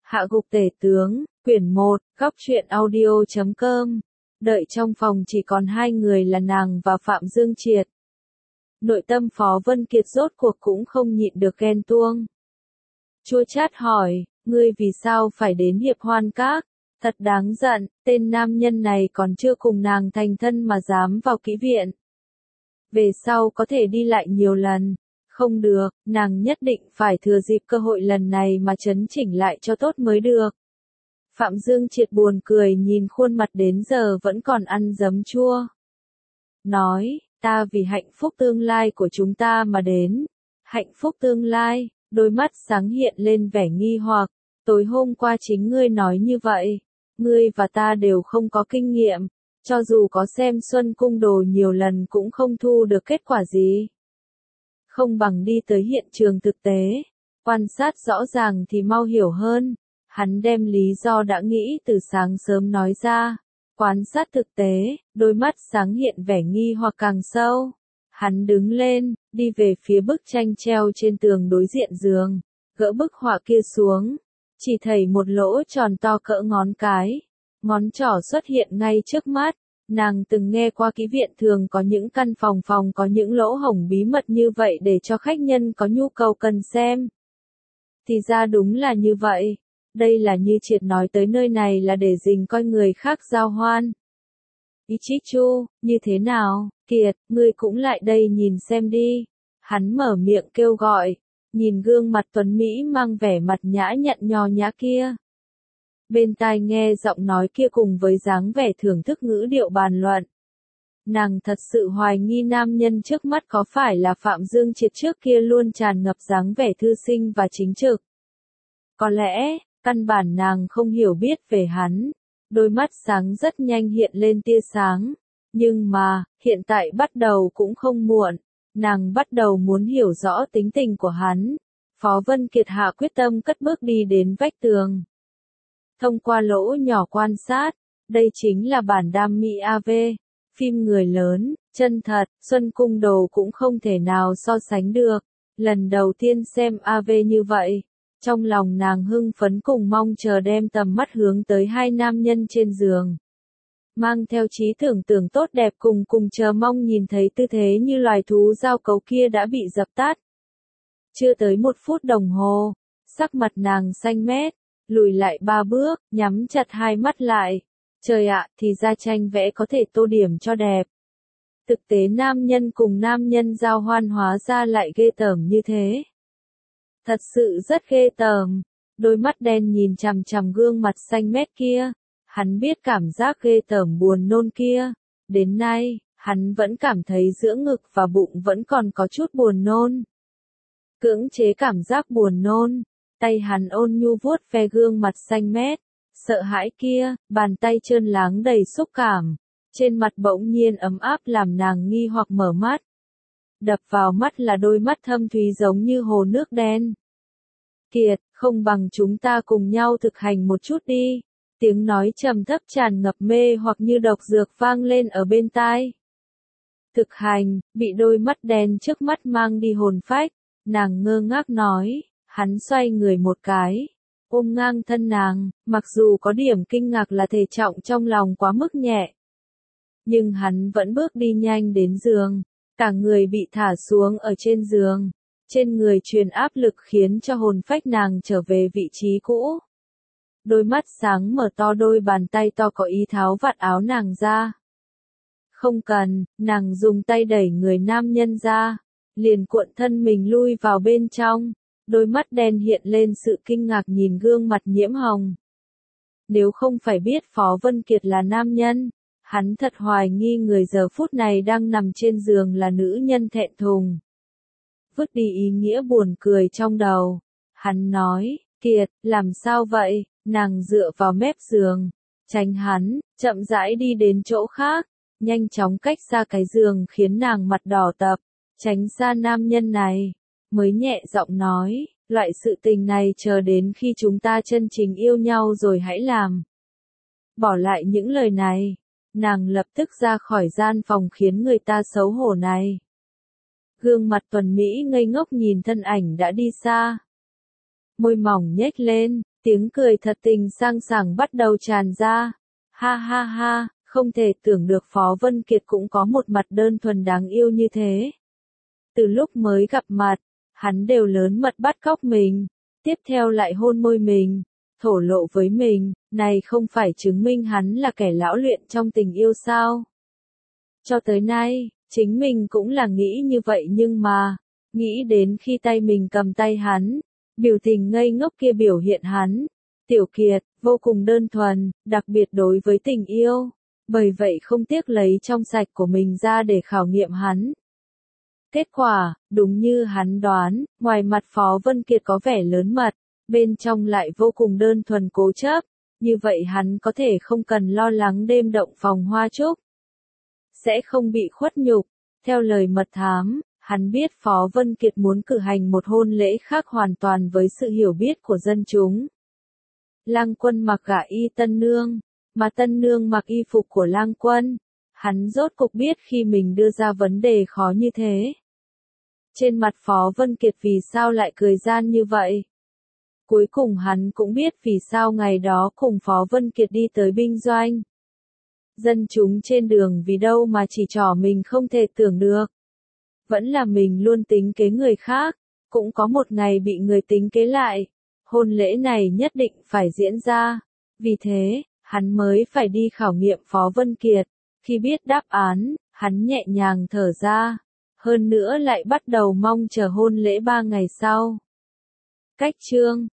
Hạ gục tể tướng, quyển 1, góc truyện audio.com. Đợi trong phòng chỉ còn hai người là nàng và Phạm Dương Triệt. Nội tâm Phó Vân Kiệt rốt cuộc cũng không nhịn được ghen tuông. Chua chát hỏi, ngươi vì sao phải đến Hiệp Hoan Các? Thật đáng giận, tên nam nhân này còn chưa cùng nàng thành thân mà dám vào kỹ viện. Về sau có thể đi lại nhiều lần. Không được, nàng nhất định phải thừa dịp cơ hội lần này mà chấn chỉnh lại cho tốt mới được. Phạm Dương Triệt buồn cười nhìn khuôn mặt đến giờ vẫn còn ăn giấm chua. Nói, ta vì hạnh phúc tương lai của chúng ta mà đến. Hạnh phúc tương lai, đôi mắt sáng hiện lên vẻ nghi hoặc. Tối hôm qua chính ngươi nói như vậy. Ngươi và ta đều không có kinh nghiệm. Cho dù có xem Xuân Cung Đồ nhiều lần cũng không thu được kết quả gì. Không bằng đi tới hiện trường thực tế, quan sát rõ ràng thì mau hiểu hơn. Hắn đem lý do đã nghĩ từ sáng sớm nói ra. Quan sát thực tế, đôi mắt sáng hiện vẻ nghi hoặc càng sâu. Hắn đứng lên, đi về phía bức tranh treo trên tường đối diện giường, gỡ bức họa kia xuống. Chỉ thấy một lỗ tròn to cỡ ngón cái. Ngón trỏ xuất hiện ngay trước mắt. Nàng từng nghe qua kỹ viện thường có những căn phòng có những lỗ hổng bí mật như vậy để cho khách nhân có nhu cầu cần xem. Thì ra đúng là như vậy. Đây là như Triệt nói tới nơi này là để dình coi người khác giao hoan. Ichichu, như thế nào? Kiệt, ngươi cũng lại đây nhìn xem đi. Hắn mở miệng kêu gọi, nhìn gương mặt tuấn Mỹ mang vẻ mặt nhã nhặn nho nhã kia. Bên tai nghe giọng nói kia cùng với dáng vẻ thưởng thức ngữ điệu bàn luận. Nàng thật sự hoài nghi nam nhân trước mắt có phải là Phạm Dương Triệt trước kia luôn tràn ngập dáng vẻ thư sinh và chính trực. Có lẽ, căn bản nàng không hiểu biết về hắn. Đôi mắt sáng rất nhanh hiện lên tia sáng. Nhưng mà, hiện tại bắt đầu cũng không muộn. Nàng bắt đầu muốn hiểu rõ tính tình của hắn. Phó Vân Kiệt hạ quyết tâm cất bước đi đến vách tường. Thông qua lỗ nhỏ quan sát, đây chính là bản đam mỹ AV, phim người lớn, chân thật, Xuân Cung Đồ cũng không thể nào so sánh được. Lần đầu tiên xem AV như vậy, trong lòng nàng hưng phấn cùng mong chờ đem tầm mắt hướng tới hai nam nhân trên giường. Mang theo trí tưởng tượng tốt đẹp cùng chờ mong nhìn thấy tư thế như loài thú giao cấu kia đã bị dập tắt. Chưa tới 1 phút đồng hồ, sắc mặt nàng xanh mét. Lùi lại 3 bước, nhắm chặt hai mắt lại. Trời ạ, thì ra tranh vẽ có thể tô điểm cho đẹp. Thực tế nam nhân cùng nam nhân giao hoan hóa ra lại ghê tởm như thế. Thật sự rất ghê tởm. Đôi mắt đen nhìn chằm chằm gương mặt xanh mét kia. Hắn biết cảm giác ghê tởm buồn nôn kia. Đến nay, hắn vẫn cảm thấy giữa ngực và bụng vẫn còn có chút buồn nôn. Cưỡng chế cảm giác buồn nôn. Tay hắn ôn nhu vuốt ve gương mặt xanh mét, sợ hãi kia, bàn tay trơn láng đầy xúc cảm. Trên mặt bỗng nhiên ấm áp làm nàng nghi hoặc mở mắt. Đập vào mắt là đôi mắt thâm thúy giống như hồ nước đen. Kiệt, không bằng chúng ta cùng nhau thực hành một chút đi. Tiếng nói trầm thấp tràn ngập mê hoặc như độc dược vang lên ở bên tai. Thực hành, bị đôi mắt đen trước mắt mang đi hồn phách, nàng ngơ ngác nói. Hắn xoay người một cái, ôm ngang thân nàng, mặc dù có điểm kinh ngạc là thể trọng trong lòng quá mức nhẹ. Nhưng hắn vẫn bước đi nhanh đến giường, cả người bị thả xuống ở trên giường. Trên người truyền áp lực khiến cho hồn phách nàng trở về vị trí cũ. Đôi mắt sáng mở to, đôi bàn tay to có ý tháo vạt áo nàng ra. Không cần, nàng dùng tay đẩy người nam nhân ra, liền cuộn thân mình lui vào bên trong. Đôi mắt đen hiện lên sự kinh ngạc nhìn gương mặt nhiễm hồng. Nếu không phải biết Phó Vân Kiệt là nam nhân, hắn thật hoài nghi người giờ phút này đang nằm trên giường là nữ nhân thẹn thùng. Vứt đi ý nghĩa buồn cười trong đầu. Hắn nói, Kiệt, làm sao vậy? Nàng dựa vào mép giường, tránh hắn, chậm rãi đi đến chỗ khác, nhanh chóng cách xa cái giường khiến nàng mặt đỏ tập, tránh xa nam nhân này. Mới nhẹ giọng nói, loại sự tình này chờ đến khi chúng ta chân chính yêu nhau rồi hãy làm. Bỏ lại những lời này, nàng lập tức ra khỏi gian phòng khiến người ta xấu hổ này. Gương mặt tuấn Mỹ ngây ngốc nhìn thân ảnh đã đi xa. Môi mỏng nhếch lên, Tiếng cười thật tình sang sảng bắt đầu tràn ra. Ha ha ha, không thể tưởng được Phó Vân Kiệt cũng có một mặt đơn thuần đáng yêu như thế. Từ lúc mới gặp mặt, hắn đều lớn mật bắt cóc mình, tiếp theo lại hôn môi mình, thổ lộ với mình, này không phải chứng minh hắn là kẻ lão luyện trong tình yêu sao? Cho tới nay, chính mình cũng là nghĩ như vậy nhưng mà, nghĩ đến khi tay mình cầm tay hắn, biểu tình ngây ngốc kia biểu hiện hắn, Tiểu Kiệt, vô cùng đơn thuần, đặc biệt đối với tình yêu, bởi vậy không tiếc lấy trong sạch của mình ra để khảo nghiệm hắn. Kết quả, đúng như hắn đoán, ngoài mặt Phó Vân Kiệt có vẻ lớn mật, bên trong lại vô cùng đơn thuần cố chấp, như vậy hắn có thể không cần lo lắng đêm động phòng hoa trúc. Sẽ không bị khuất nhục. Theo lời mật thám, hắn biết Phó Vân Kiệt muốn cử hành một hôn lễ khác hoàn toàn với sự hiểu biết của dân chúng. Lang Quân mặc gả y tân nương, mà tân nương mặc y phục của Lang Quân. Hắn rốt cục biết khi mình đưa ra vấn đề khó như thế. Trên mặt Phó Vân Kiệt vì sao lại cười gian như vậy? Cuối cùng hắn cũng biết vì sao ngày đó cùng Phó Vân Kiệt đi tới binh doanh. Dân chúng trên đường vì đâu mà chỉ trỏ mình không thể tưởng được. Vẫn là mình luôn tính kế người khác, cũng có một ngày bị người tính kế lại. Hôn lễ này nhất định phải diễn ra. Vì thế, hắn mới phải đi khảo nghiệm Phó Vân Kiệt. Khi biết đáp án, hắn nhẹ nhàng thở ra. Hơn nữa lại bắt đầu mong chờ hôn lễ 3 ngày sau. Cách chương